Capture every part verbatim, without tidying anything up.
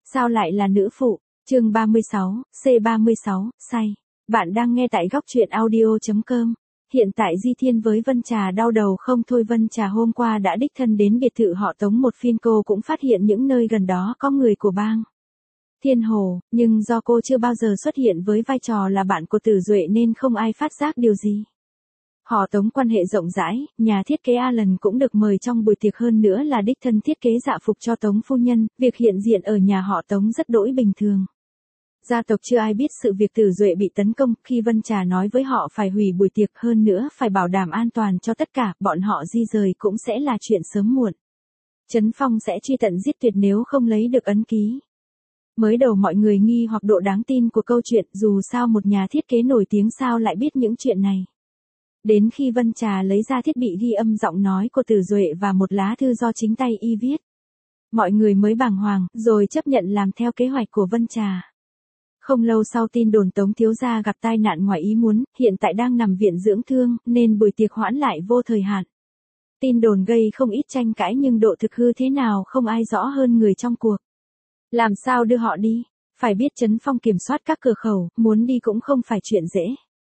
Sao lại là nữ phụ? Chương ba mươi sáu, C ba mươi sáu, say. Bạn đang nghe tại góc truyện audio chấm com. Hiện tại Di Thiên với Vân Trà đau đầu không thôi. Vân Trà hôm qua đã đích thân đến biệt thự họ Tống một phiên, cô cũng phát hiện những nơi gần đó có người của bang Thiên Hồ, nhưng do cô chưa bao giờ xuất hiện với vai trò là bạn của Tử Duệ nên không ai phát giác điều gì. Họ Tống quan hệ rộng rãi, nhà thiết kế Alan cũng được mời trong buổi tiệc, hơn nữa là đích thân thiết kế dạ phục cho Tống phu nhân, việc hiện diện ở nhà họ Tống rất đỗi bình thường. Gia tộc chưa ai biết sự việc Tử Duệ bị tấn công, khi Vân Trà nói với họ phải hủy buổi tiệc, hơn nữa phải bảo đảm an toàn cho tất cả, bọn họ di rời cũng sẽ là chuyện sớm muộn. Trấn Phong sẽ truy tận giết tuyệt nếu không lấy được ấn ký. Mới đầu mọi người nghi hoặc độ đáng tin của câu chuyện, dù sao một nhà thiết kế nổi tiếng sao lại biết những chuyện này. Đến khi Vân Trà lấy ra thiết bị ghi âm giọng nói của Tử Duệ và một lá thư do chính tay y viết, mọi người mới bàng hoàng, rồi chấp nhận làm theo kế hoạch của Vân Trà. Không lâu sau, tin đồn Tống thiếu gia gặp tai nạn ngoài ý muốn, hiện tại đang nằm viện dưỡng thương, nên buổi tiệc hoãn lại vô thời hạn. Tin đồn gây không ít tranh cãi, nhưng độ thực hư thế nào không ai rõ hơn người trong cuộc. Làm sao đưa họ đi? Phải biết Trấn Phong kiểm soát các cửa khẩu, muốn đi cũng không phải chuyện dễ.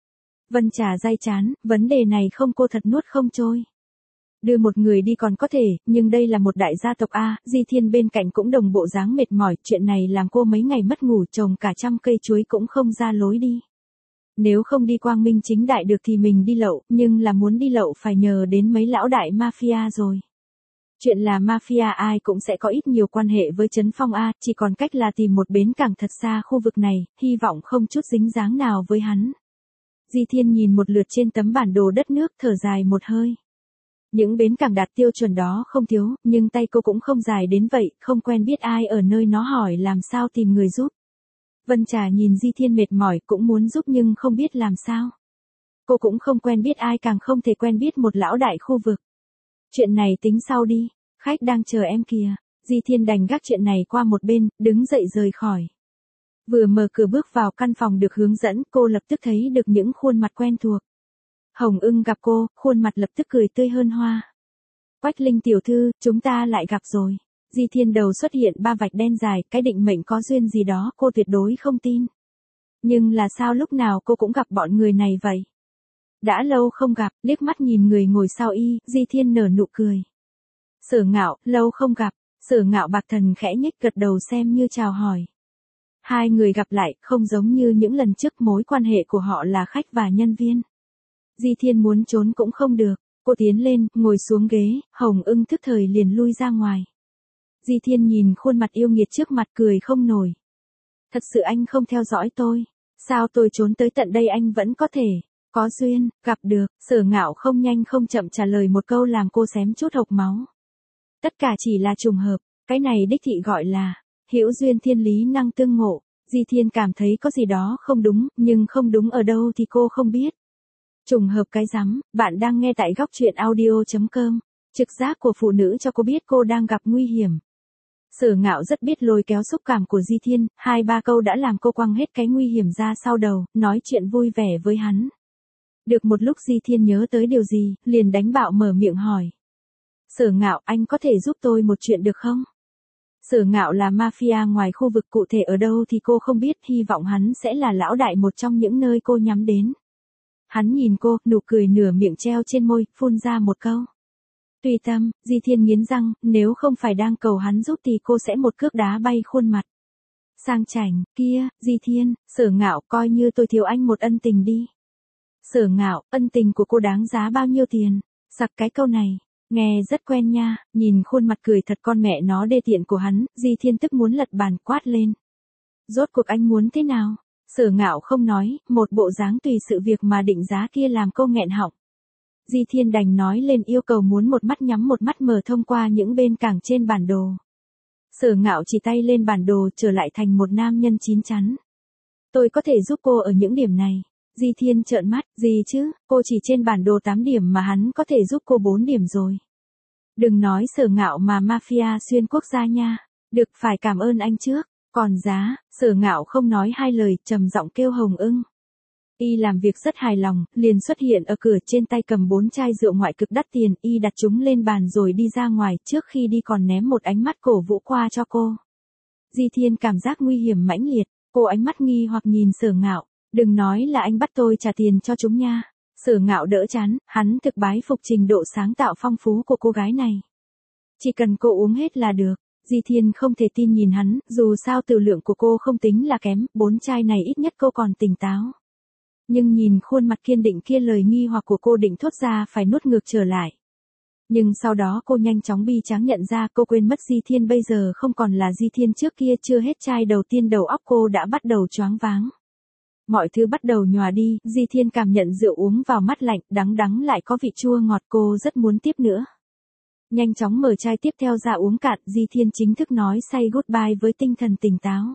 Vân Trà day chán, vấn đề này không cô thật nuốt không trôi. Đưa một người đi còn có thể, nhưng đây là một đại gia tộc A, Di Thiên bên cạnh cũng đồng bộ dáng mệt mỏi, chuyện này làm cô mấy ngày mất ngủ, trồng cả trăm cây chuối cũng không ra lối đi. Nếu không đi quang minh chính đại được thì mình đi lậu, nhưng là muốn đi lậu phải nhờ đến mấy lão đại mafia rồi. Chuyện là mafia ai cũng sẽ có ít nhiều quan hệ với Trấn Phong A, chỉ còn cách là tìm một bến cảng thật xa khu vực này, hy vọng không chút dính dáng nào với hắn. Di Thiên nhìn một lượt trên tấm bản đồ đất nước, thở dài một hơi. Những bến cảng đạt tiêu chuẩn đó không thiếu, nhưng tay cô cũng không dài đến vậy, không quen biết ai ở nơi nó, hỏi làm sao tìm người giúp. Vân Trà nhìn Di Thiên mệt mỏi, cũng muốn giúp nhưng không biết làm sao. Cô cũng không quen biết ai, càng không thể quen biết một lão đại khu vực. Chuyện này tính sau đi, khách đang chờ em kìa. Di Thiên đành gác chuyện này qua một bên, đứng dậy rời khỏi. Vừa mở cửa bước vào căn phòng được hướng dẫn, cô lập tức thấy được những khuôn mặt quen thuộc. Hồng Ưng gặp cô, khuôn mặt lập tức cười tươi hơn hoa. Quách Linh tiểu thư, chúng ta lại gặp rồi. Di Thiên đầu xuất hiện ba vạch đen dài, cái định mệnh có duyên gì đó, cô tuyệt đối không tin. Nhưng là sao lúc nào cô cũng gặp bọn người này vậy? Đã lâu không gặp, liếc mắt nhìn người ngồi sau y, Di Thiên nở nụ cười. Sở Ngạo, lâu không gặp. Sở Ngạo bạc thần khẽ nhếch gật đầu xem như chào hỏi. Hai người gặp lại, không giống như những lần trước, mối quan hệ của họ là khách và nhân viên. Di Thiên muốn trốn cũng không được, cô tiến lên, ngồi xuống ghế, Hồng Ưng thức thời liền lui ra ngoài. Di Thiên nhìn khuôn mặt yêu nghiệt trước mặt cười không nổi. Thật sự anh không theo dõi tôi, sao tôi trốn tới tận đây anh vẫn có thể, có duyên, gặp được. Sở Ngạo không nhanh không chậm trả lời một câu làm cô xém chút hộc máu. Tất cả chỉ là trùng hợp, cái này đích thị gọi là hữu duyên thiên lý năng tương ngộ. Di Thiên cảm thấy có gì đó không đúng, nhưng không đúng ở đâu thì cô không biết. Trùng hợp cái rắm, bạn đang nghe tại góc truyện audio chấm com. Trực giác của phụ nữ cho cô biết cô đang gặp nguy hiểm. Sở Ngạo rất biết lôi kéo xúc cảm của Di Thiên, hai ba câu đã làm cô quăng hết cái nguy hiểm ra sau đầu, nói chuyện vui vẻ với hắn. Được một lúc Di Thiên nhớ tới điều gì, liền đánh bạo mở miệng hỏi. Sở Ngạo, anh có thể giúp tôi một chuyện được không? Sở Ngạo là mafia ngoài khu vực, cụ thể ở đâu thì cô không biết, hy vọng hắn sẽ là lão đại một trong những nơi cô nhắm đến. Hắn nhìn cô, nụ cười nửa miệng treo trên môi, phun ra một câu. Tùy tâm. Di Thiên nghiến răng, nếu không phải đang cầu hắn giúp thì cô sẽ một cước đá bay khuôn mặt. Sang chảnh, kia, Di Thiên, Sở Ngạo, coi như tôi thiếu anh một ân tình đi. Sở Ngạo, ân tình của cô đáng giá bao nhiêu tiền? Sặc cái câu này, nghe rất quen nha, nhìn khuôn mặt cười thật con mẹ nó đê tiện của hắn, Di Thiên tức muốn lật bàn quát lên. Rốt cuộc anh muốn thế nào? Sở Ngạo không nói, một bộ dáng tùy sự việc mà định giá kia làm cô nghẹn họng. Di Thiên đành nói lên yêu cầu muốn một mắt nhắm một mắt mở thông qua những bên cảng trên bản đồ. Sở Ngạo chỉ tay lên bản đồ, trở lại thành một nam nhân chín chắn. Tôi có thể giúp cô ở những điểm này. Di Thiên trợn mắt, gì chứ, cô chỉ trên bản đồ tám điểm mà hắn có thể giúp cô bốn điểm rồi. Đừng nói Sở Ngạo mà mafia xuyên quốc gia nha. Được, phải cảm ơn anh trước. Còn giá, Sở Ngạo không nói hai lời, trầm giọng kêu Hồng Ưng. Y làm việc rất hài lòng, liền xuất hiện ở cửa, trên tay cầm bốn chai rượu ngoại cực đắt tiền, y đặt chúng lên bàn rồi đi ra ngoài, trước khi đi còn ném một ánh mắt cổ vũ qua cho cô. Di Thiên cảm giác nguy hiểm mãnh liệt, cô ánh mắt nghi hoặc nhìn Sở Ngạo, đừng nói là anh bắt tôi trả tiền cho chúng nha. Sở Ngạo đỡ chán, hắn thực bái phục trình độ sáng tạo phong phú của cô gái này. Chỉ cần cô uống hết là được. Di Thiên không thể tin nhìn hắn, dù sao tử lượng của cô không tính là kém, bốn chai này ít nhất cô còn tỉnh táo. Nhưng nhìn khuôn mặt kiên định kia lời nghi hoặc của cô định thốt ra phải nuốt ngược trở lại. Nhưng sau đó cô nhanh chóng bi tráng nhận ra cô quên mất Di Thiên bây giờ không còn là Di Thiên trước kia, chưa hết chai đầu tiên đầu óc cô đã bắt đầu choáng váng. Mọi thứ bắt đầu nhòa đi, Di Thiên cảm nhận rượu uống vào mắt lạnh, đắng đắng lại có vị chua ngọt, cô rất muốn tiếp nữa. Nhanh chóng mở chai tiếp theo ra uống cạn, Di Thiên chính thức nói say goodbye với tinh thần tỉnh táo.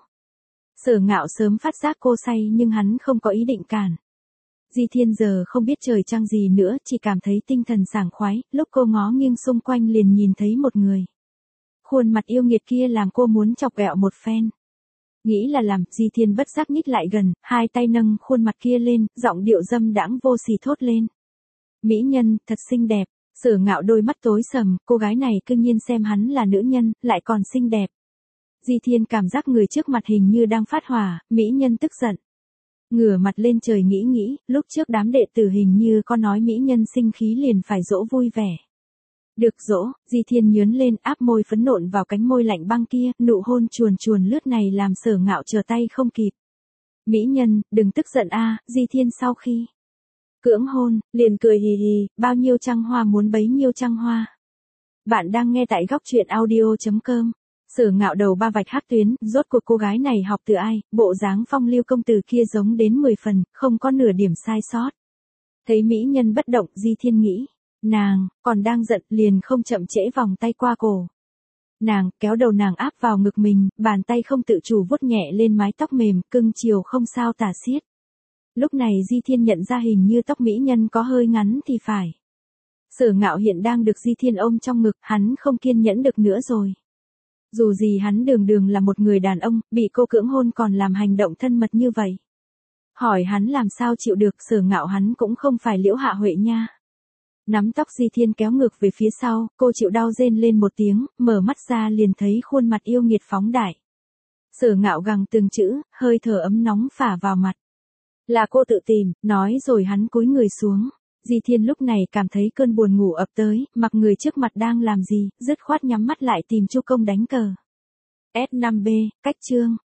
Sở Ngạo sớm phát giác cô say nhưng hắn không có ý định cản. Di Thiên giờ không biết trời trăng gì nữa, chỉ cảm thấy tinh thần sảng khoái, lúc cô ngó nghiêng xung quanh liền nhìn thấy một người. Khuôn mặt yêu nghiệt kia làm cô muốn chọc ghẹo một phen. Nghĩ là làm, Di Thiên bất giác nhích lại gần, hai tay nâng khuôn mặt kia lên, giọng điệu dâm đãng vô sỉ thốt lên. Mỹ nhân, thật xinh đẹp. Sở Ngạo đôi mắt tối sầm, cô gái này cư nhiên xem hắn là nữ nhân, lại còn xinh đẹp. Di Thiên cảm giác người trước mặt hình như đang phát hỏa, mỹ nhân tức giận. Ngửa mặt lên trời nghĩ nghĩ, lúc trước đám đệ tử hình như có nói mỹ nhân sinh khí liền phải dỗ vui vẻ. Được dỗ, Di Thiên nhướn lên áp môi phấn nộn vào cánh môi lạnh băng kia, nụ hôn chuồn chuồn lướt này làm Sở Ngạo trở tay không kịp. Mỹ nhân, đừng tức giận a. Di Thiên sau khi cưỡng hôn, liền cười hì hì, bao nhiêu trăng hoa muốn bấy nhiêu trăng hoa. Bạn đang nghe tại góc truyện audio.com. Sở Ngạo đầu ba vạch hắc tuyến, rốt cuộc cô gái này học từ ai, bộ dáng phong lưu công tử kia giống đến mười phần, không có nửa điểm sai sót. Thấy mỹ nhân bất động, Di Thiên nghĩ, nàng, còn đang giận, liền không chậm trễ vòng tay qua cổ. Nàng, kéo đầu nàng áp vào ngực mình, bàn tay không tự chủ vuốt nhẹ lên mái tóc mềm, cưng chiều không sao tả xiết. Lúc này Di Thiên nhận ra hình như tóc mỹ nhân có hơi ngắn thì phải. Sở Ngạo hiện đang được Di Thiên ôm trong ngực, hắn không kiên nhẫn được nữa rồi. Dù gì hắn đường đường là một người đàn ông, bị cô cưỡng hôn còn làm hành động thân mật như vậy. Hỏi hắn làm sao chịu được, Sở Ngạo hắn cũng không phải Liễu Hạ Huệ nha. Nắm tóc Di Thiên kéo ngược về phía sau, cô chịu đau rên lên một tiếng, mở mắt ra liền thấy khuôn mặt yêu nghiệt phóng đại. Sở Ngạo gằn từng chữ, hơi thở ấm nóng phả vào mặt. Là cô tự tìm, nói rồi hắn cúi người xuống. Di Thiên lúc này cảm thấy cơn buồn ngủ ập tới, mặc người trước mặt đang làm gì, dứt khoát nhắm mắt lại tìm Chu Công đánh cờ. S năm B, cách chương.